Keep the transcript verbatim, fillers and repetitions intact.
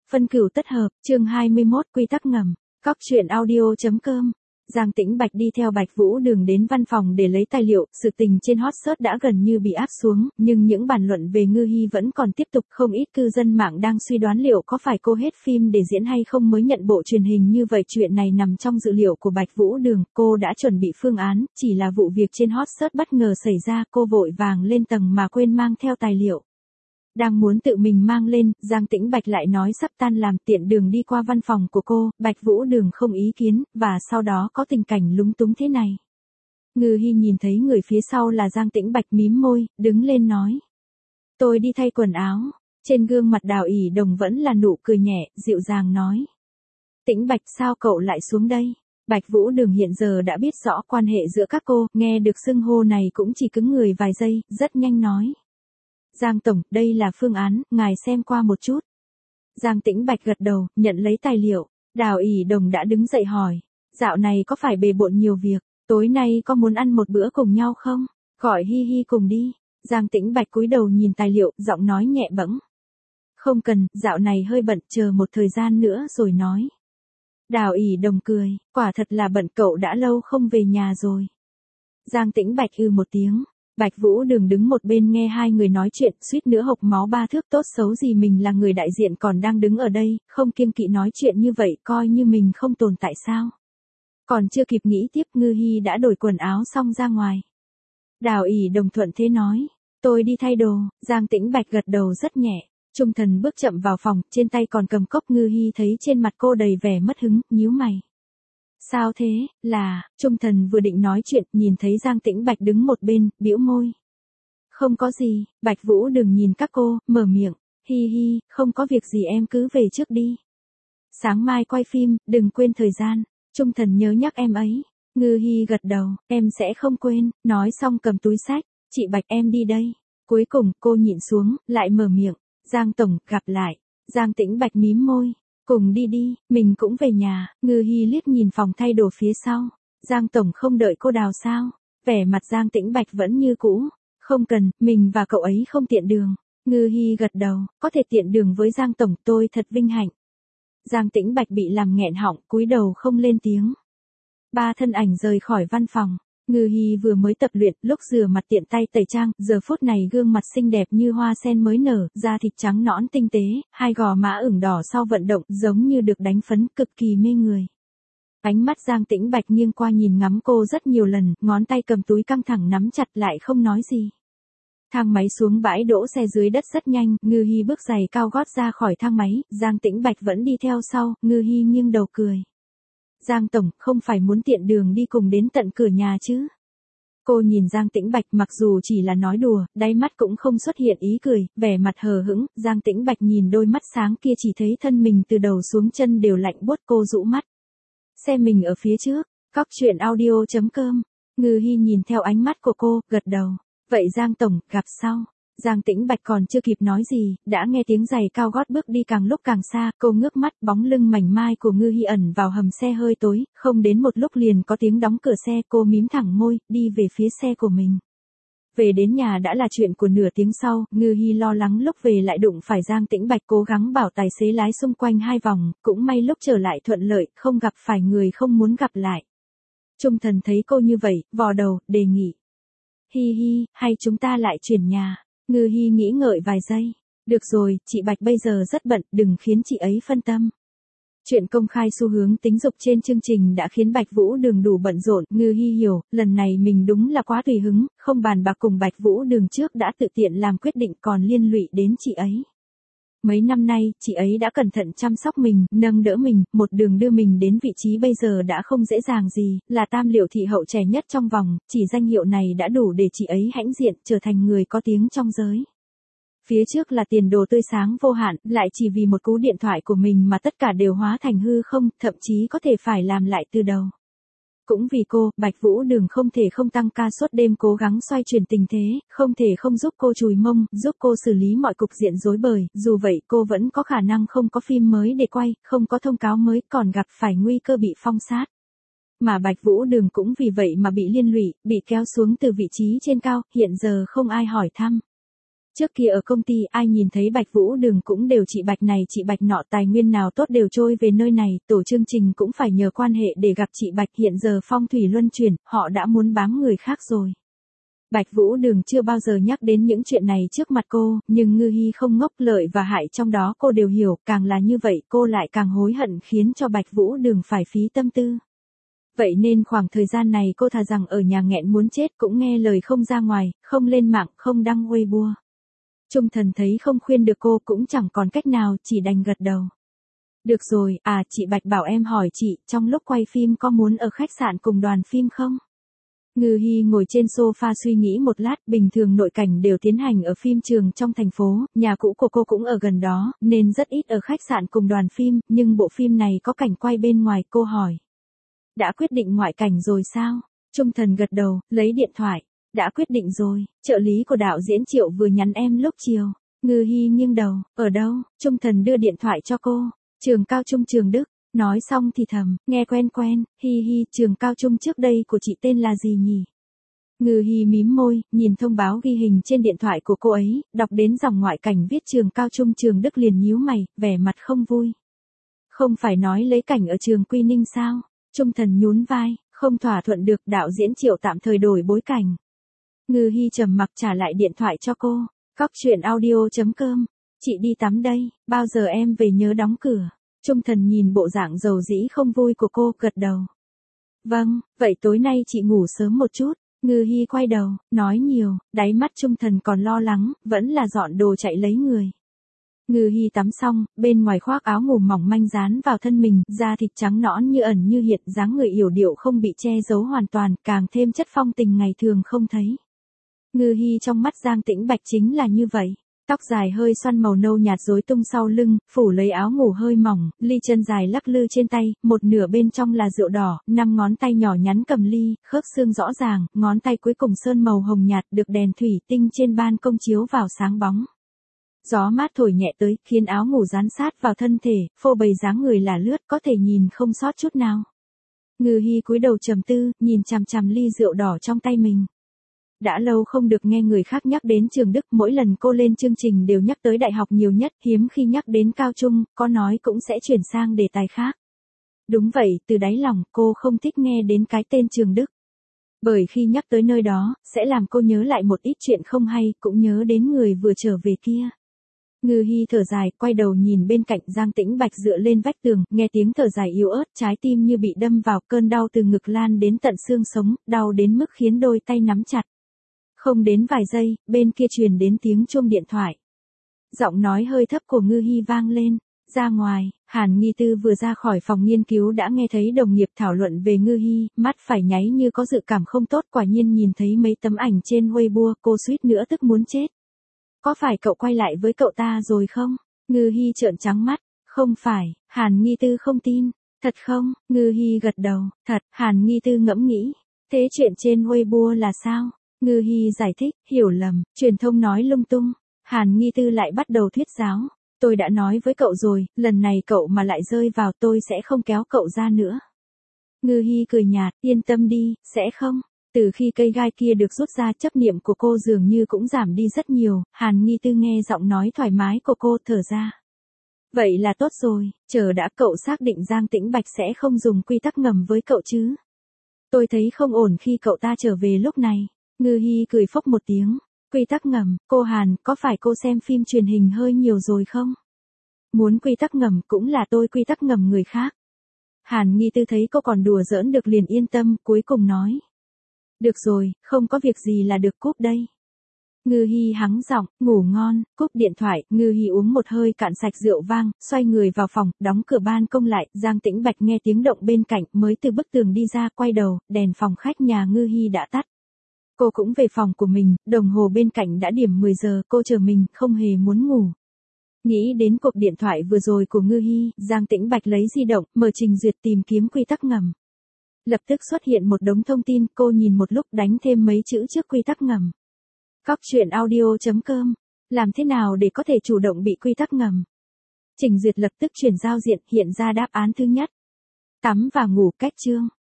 Phân cửu tất hợp, chương hai mươi mốt, quy tắc ngầm. Cóc truyện audio.com. Giang Tĩnh Bạch đi theo Bạch Vũ Đường đến văn phòng để lấy tài liệu, sự tình trên hot search đã gần như bị áp xuống, nhưng những bàn luận về Ngư Hi vẫn còn tiếp tục, không ít cư dân mạng đang suy đoán liệu có phải cô hết phim để diễn hay không mới nhận bộ truyền hình như vậy. Chuyện này nằm trong dự liệu của Bạch Vũ Đường, cô đã chuẩn bị phương án, chỉ là vụ việc trên hot search bất ngờ xảy ra, cô vội vàng lên tầng mà quên mang theo tài liệu. Đang muốn tự mình mang lên, Giang Tĩnh Bạch lại nói sắp tan làm, tiện đường đi qua văn phòng của cô, Bạch Vũ Đường không ý kiến, và sau đó có tình cảnh lúng túng thế này. Ngư Hi nhìn thấy người phía sau là Giang Tĩnh Bạch mím môi, đứng lên nói. Tôi đi thay quần áo. Trên gương mặt Đào ỷ Đồng vẫn là nụ cười nhẹ, dịu dàng nói. Tĩnh Bạch, sao cậu lại xuống đây? Bạch Vũ Đường hiện giờ đã biết rõ quan hệ giữa các cô, nghe được xưng hô này cũng chỉ cứng người vài giây, rất nhanh nói. Giang Tổng, đây là phương án, ngài xem qua một chút. Giang Tĩnh Bạch gật đầu, nhận lấy tài liệu. Đào ỷ Đồng đã đứng dậy hỏi. Dạo này có phải bề bộn nhiều việc, tối nay có muốn ăn một bữa cùng nhau không? Gọi Hi Hi cùng đi. Giang Tĩnh Bạch cúi đầu nhìn tài liệu, giọng nói nhẹ bẫng. Không cần, dạo này hơi bận, chờ một thời gian nữa rồi nói. Đào ỷ Đồng cười, quả thật là bận, cậu đã lâu không về nhà rồi. Giang Tĩnh Bạch ư một tiếng. Bạch Vũ Đường đứng một bên nghe hai người nói chuyện, suýt nữa hộc máu ba thước, tốt xấu gì mình là người đại diện còn đang đứng ở đây, không kiêng kỵ nói chuyện như vậy, coi như mình không tồn tại sao. Còn chưa kịp nghĩ tiếp, Ngư Hi đã đổi quần áo xong ra ngoài. Đào ỷ Đồng thuận thế nói, tôi đi thay đồ. Giang Tĩnh Bạch gật đầu rất nhẹ. Trung Thần bước chậm vào phòng, trên tay còn cầm cốc. Ngư Hi thấy trên mặt cô đầy vẻ mất hứng, nhíu mày. Sao thế, là, Trung Thần vừa định nói chuyện, nhìn thấy Giang Tĩnh Bạch đứng một bên, bĩu môi. Không có gì. Bạch Vũ Đường nhìn các cô, mở miệng. Hi hi, không có việc gì, em cứ về trước đi. Sáng mai quay phim, đừng quên thời gian. Trung Thần nhớ nhắc em ấy. Ngư Hi gật đầu, em sẽ không quên. Nói xong cầm túi xách. Chị Bạch, em đi đây. Cuối cùng, cô nhịn xuống, lại mở miệng. Giang Tổng, gặp lại. Giang Tĩnh Bạch mím môi. Cùng đi đi, mình cũng về nhà. Ngư Hi liếc nhìn phòng thay đồ phía sau. Giang Tổng không đợi cô đào sao? Vẻ mặt Giang Tĩnh Bạch vẫn như cũ. Không cần, mình và cậu ấy không tiện đường. Ngư Hi gật đầu, có thể tiện đường với Giang Tổng, tôi thật vinh hạnh. Giang Tĩnh Bạch bị làm nghẹn họng, cúi đầu không lên tiếng. Ba thân ảnh rời khỏi văn phòng. Ngư Hi vừa mới tập luyện, lúc rửa mặt tiện tay tẩy trang, giờ phút này gương mặt xinh đẹp như hoa sen mới nở, da thịt trắng nõn tinh tế, hai gò má ửng đỏ sau vận động, giống như được đánh phấn, cực kỳ mê người. Ánh mắt Giang Tĩnh Bạch nghiêng qua nhìn ngắm cô rất nhiều lần, ngón tay cầm túi căng thẳng nắm chặt lại không nói gì. Thang máy xuống bãi đỗ xe dưới đất rất nhanh, Ngư Hi bước giày cao gót ra khỏi thang máy, Giang Tĩnh Bạch vẫn đi theo sau, Ngư Hi nghiêng đầu cười. Giang Tổng, không phải muốn tiện đường đi cùng đến tận cửa nhà chứ? Cô nhìn Giang Tĩnh Bạch, mặc dù chỉ là nói đùa, đáy mắt cũng không xuất hiện ý cười, vẻ mặt hờ hững. Giang Tĩnh Bạch nhìn đôi mắt sáng kia chỉ thấy thân mình từ đầu xuống chân đều lạnh buốt, cô rũ mắt. Xe mình ở phía trước. Cóc truyện audio.com. Ngư Hi nhìn theo ánh mắt của cô, gật đầu. Vậy Giang Tổng, gặp sau. Giang Tĩnh Bạch còn chưa kịp nói gì, đã nghe tiếng giày cao gót bước đi càng lúc càng xa, cô ngước mắt, bóng lưng mảnh mai của Ngư Hi ẩn vào hầm xe hơi tối, không đến một lúc liền có tiếng đóng cửa xe, cô mím thẳng môi, đi về phía xe của mình. Về đến nhà đã là chuyện của nửa tiếng sau, Ngư Hi lo lắng lúc về lại đụng phải Giang Tĩnh Bạch, cố gắng bảo tài xế lái xung quanh hai vòng, cũng may lúc trở lại thuận lợi, không gặp phải người không muốn gặp lại. Trung Thần thấy cô như vậy, vò đầu, đề nghị. Hi hi, hay chúng ta lại chuyển nhà. Ngư Hi nghĩ ngợi vài giây. Được rồi, chị Bạch bây giờ rất bận, đừng khiến chị ấy phân tâm. Chuyện công khai xu hướng tính dục trên chương trình đã khiến Bạch Vũ Đường đủ bận rộn. Ngư Hi hiểu, lần này mình đúng là quá tùy hứng, không bàn bạc cùng Bạch Vũ Đường trước đã tự tiện làm quyết định còn liên lụy đến chị ấy. Mấy năm nay, chị ấy đã cẩn thận chăm sóc mình, nâng đỡ mình, một đường đưa mình đến vị trí bây giờ đã không dễ dàng gì, là tam liệu thị hậu trẻ nhất trong vòng, chỉ danh hiệu này đã đủ để chị ấy hãnh diện, trở thành người có tiếng trong giới. Phía trước là tiền đồ tươi sáng vô hạn, lại chỉ vì một cú điện thoại của mình mà tất cả đều hóa thành hư không, thậm chí có thể phải làm lại từ đầu. Cũng vì cô, Bạch Vũ Đường không thể không tăng ca suốt đêm cố gắng xoay chuyển tình thế, không thể không giúp cô chùi mông, giúp cô xử lý mọi cục diện rối bời, dù vậy cô vẫn có khả năng không có phim mới để quay, không có thông cáo mới, còn gặp phải nguy cơ bị phong sát. Mà Bạch Vũ Đường cũng vì vậy mà bị liên lụy, bị kéo xuống từ vị trí trên cao, hiện giờ không ai hỏi thăm. Trước kia ở công ty ai nhìn thấy Bạch Vũ Đường cũng đều chị Bạch này chị Bạch nọ, tài nguyên nào tốt đều trôi về nơi này, tổ chương trình cũng phải nhờ quan hệ để gặp chị Bạch, hiện giờ phong thủy luân chuyển, họ đã muốn bám người khác rồi. Bạch Vũ Đường chưa bao giờ nhắc đến những chuyện này trước mặt cô, nhưng Ngư Hi không ngốc, lợi và hại trong đó cô đều hiểu, càng là như vậy cô lại càng hối hận khiến cho Bạch Vũ Đường phải phí tâm tư. Vậy nên khoảng thời gian này cô thà rằng ở nhà nghẹn muốn chết cũng nghe lời không ra ngoài, không lên mạng, không đăng Weibo. Trung Thần thấy không khuyên được cô cũng chẳng còn cách nào, chỉ đành gật đầu. Được rồi, à chị Bạch bảo em hỏi chị, trong lúc quay phim có muốn ở khách sạn cùng đoàn phim không? Ngư Hi ngồi trên sofa suy nghĩ một lát, bình thường nội cảnh đều tiến hành ở phim trường trong thành phố, nhà cũ của cô cũng ở gần đó, nên rất ít ở khách sạn cùng đoàn phim, nhưng bộ phim này có cảnh quay bên ngoài, cô hỏi. Đã quyết định ngoại cảnh rồi sao? Trung Thần gật đầu, lấy điện thoại. Đã quyết định rồi, trợ lý của đạo diễn Triệu vừa nhắn em lúc chiều. Ngư Hi nghiêng đầu, ở đâu? Trung Thần đưa điện thoại cho cô. Trường cao trung Trường Đức. Nói xong thì thầm, nghe quen quen, hi hi, trường cao trung trước đây của chị tên là gì nhỉ? Ngư Hi mím môi, nhìn thông báo ghi hình trên điện thoại của cô ấy, đọc đến dòng ngoại cảnh viết trường cao trung Trường Đức liền nhíu mày, vẻ mặt không vui. Không phải nói lấy cảnh ở trường Quy Ninh sao? Trung Thần nhún vai, không thỏa thuận được, đạo diễn Triệu tạm thời đổi bối cảnh. Ngư Hi trầm mặc trả lại điện thoại cho cô. Cóc truyện audio chấm com. Chị đi tắm đây, bao giờ em về nhớ đóng cửa. Trung Thần nhìn bộ dạng dầu dĩ không vui của cô, gật đầu. Vâng, vậy tối nay chị ngủ sớm một chút. Ngư Hi quay đầu, nói nhiều, đáy mắt Trung Thần còn lo lắng, vẫn là dọn đồ chạy lấy người. Ngư Hi tắm xong, bên ngoài khoác áo ngủ mỏng manh dán vào thân mình, da thịt trắng nõn như ẩn như hiện, dáng người yểu điệu không bị che giấu hoàn toàn, càng thêm chất phong tình ngày thường không thấy. Ngư Hi trong mắt Giang Tĩnh Bạch chính là như vậy. Tóc dài hơi xoăn màu nâu nhạt rối tung sau lưng, phủ lấy áo ngủ hơi mỏng, ly chân dài lắc lư trên tay, một nửa bên trong là rượu đỏ, năm ngón tay nhỏ nhắn cầm ly, khớp xương rõ ràng, ngón tay cuối cùng sơn màu hồng nhạt được đèn thủy tinh trên ban công chiếu vào sáng bóng. Gió mát thổi nhẹ tới, khiến áo ngủ dán sát vào thân thể, phô bày dáng người là lướt, có thể nhìn không sót chút nào. Ngư Hi cúi đầu trầm tư, nhìn chằm chằm ly rượu đỏ trong tay mình. Đã lâu không được nghe người khác nhắc đến Trường Đức, mỗi lần cô lên chương trình đều nhắc tới đại học nhiều nhất, hiếm khi nhắc đến cao trung, có nói cũng sẽ chuyển sang đề tài khác. Đúng vậy, từ đáy lòng, cô không thích nghe đến cái tên Trường Đức. Bởi khi nhắc tới nơi đó, sẽ làm cô nhớ lại một ít chuyện không hay, cũng nhớ đến người vừa trở về kia. Ngư Hi thở dài, quay đầu nhìn bên cạnh Giang Tĩnh Bạch dựa lên vách tường, nghe tiếng thở dài yếu ớt, trái tim như bị đâm vào, cơn đau từ ngực lan đến tận xương sống, đau đến mức khiến đôi tay nắm chặt. Không đến vài giây, bên kia truyền đến tiếng chuông điện thoại. Giọng nói hơi thấp của Ngư Hi vang lên. Ra ngoài, Hàn Nghi Tư vừa ra khỏi phòng nghiên cứu đã nghe thấy đồng nghiệp thảo luận về Ngư Hi, mắt phải nháy như có dự cảm không tốt, quả nhiên nhìn thấy mấy tấm ảnh trên Weibo, cô suýt nữa tức muốn chết. Có phải cậu quay lại với cậu ta rồi không? Ngư Hi trợn trắng mắt. Không phải, Hàn Nghi Tư không tin. Thật không? Ngư Hi gật đầu. Thật, Hàn Nghi Tư ngẫm nghĩ. Thế chuyện trên Weibo là sao? Ngư Hi giải thích, hiểu lầm, truyền thông nói lung tung. Hàn Nghi Tư lại bắt đầu thuyết giáo. Tôi đã nói với cậu rồi, lần này cậu mà lại rơi vào tôi sẽ không kéo cậu ra nữa. Ngư Hi cười nhạt, yên tâm đi, sẽ không. Từ khi cây gai kia được rút ra, chấp niệm của cô dường như cũng giảm đi rất nhiều. Hàn Nghi Tư nghe giọng nói thoải mái của cô, thở ra. Vậy là tốt rồi, chờ đã, cậu xác định Giang Tĩnh Bạch sẽ không dùng quy tắc ngầm với cậu chứ? Tôi thấy không ổn khi cậu ta trở về lúc này. Ngư Hi cười phốc một tiếng. Quy tắc ngầm, cô Hàn, có phải cô xem phim truyền hình hơi nhiều rồi không? Muốn quy tắc ngầm cũng là tôi quy tắc ngầm người khác. Hàn Nghi Tư thấy cô còn đùa giỡn được liền yên tâm, cuối cùng nói. Được rồi, không có việc gì là được, cúp đây. Ngư Hi hắng giọng, ngủ ngon, cúp điện thoại, Ngư Hi uống một hơi cạn sạch rượu vang, xoay người vào phòng, đóng cửa ban công lại, Giang Tĩnh Bạch nghe tiếng động bên cạnh, mới từ bức tường đi ra, quay đầu, đèn phòng khách nhà Ngư Hi đã tắt. Cô cũng về phòng của mình, đồng hồ bên cạnh đã điểm mười giờ, cô chờ mình, không hề muốn ngủ. Nghĩ đến cuộc điện thoại vừa rồi của Ngư Hi, Giang Tĩnh Bạch lấy di động, mở trình duyệt tìm kiếm quy tắc ngầm. Lập tức xuất hiện một đống thông tin, cô nhìn một lúc đánh thêm mấy chữ trước quy tắc ngầm. Cóc truyện audio chấm com. Làm thế nào để có thể chủ động bị quy tắc ngầm? Trình duyệt lập tức chuyển giao diện, hiện ra đáp án thứ nhất. Tắm và ngủ, cách chương.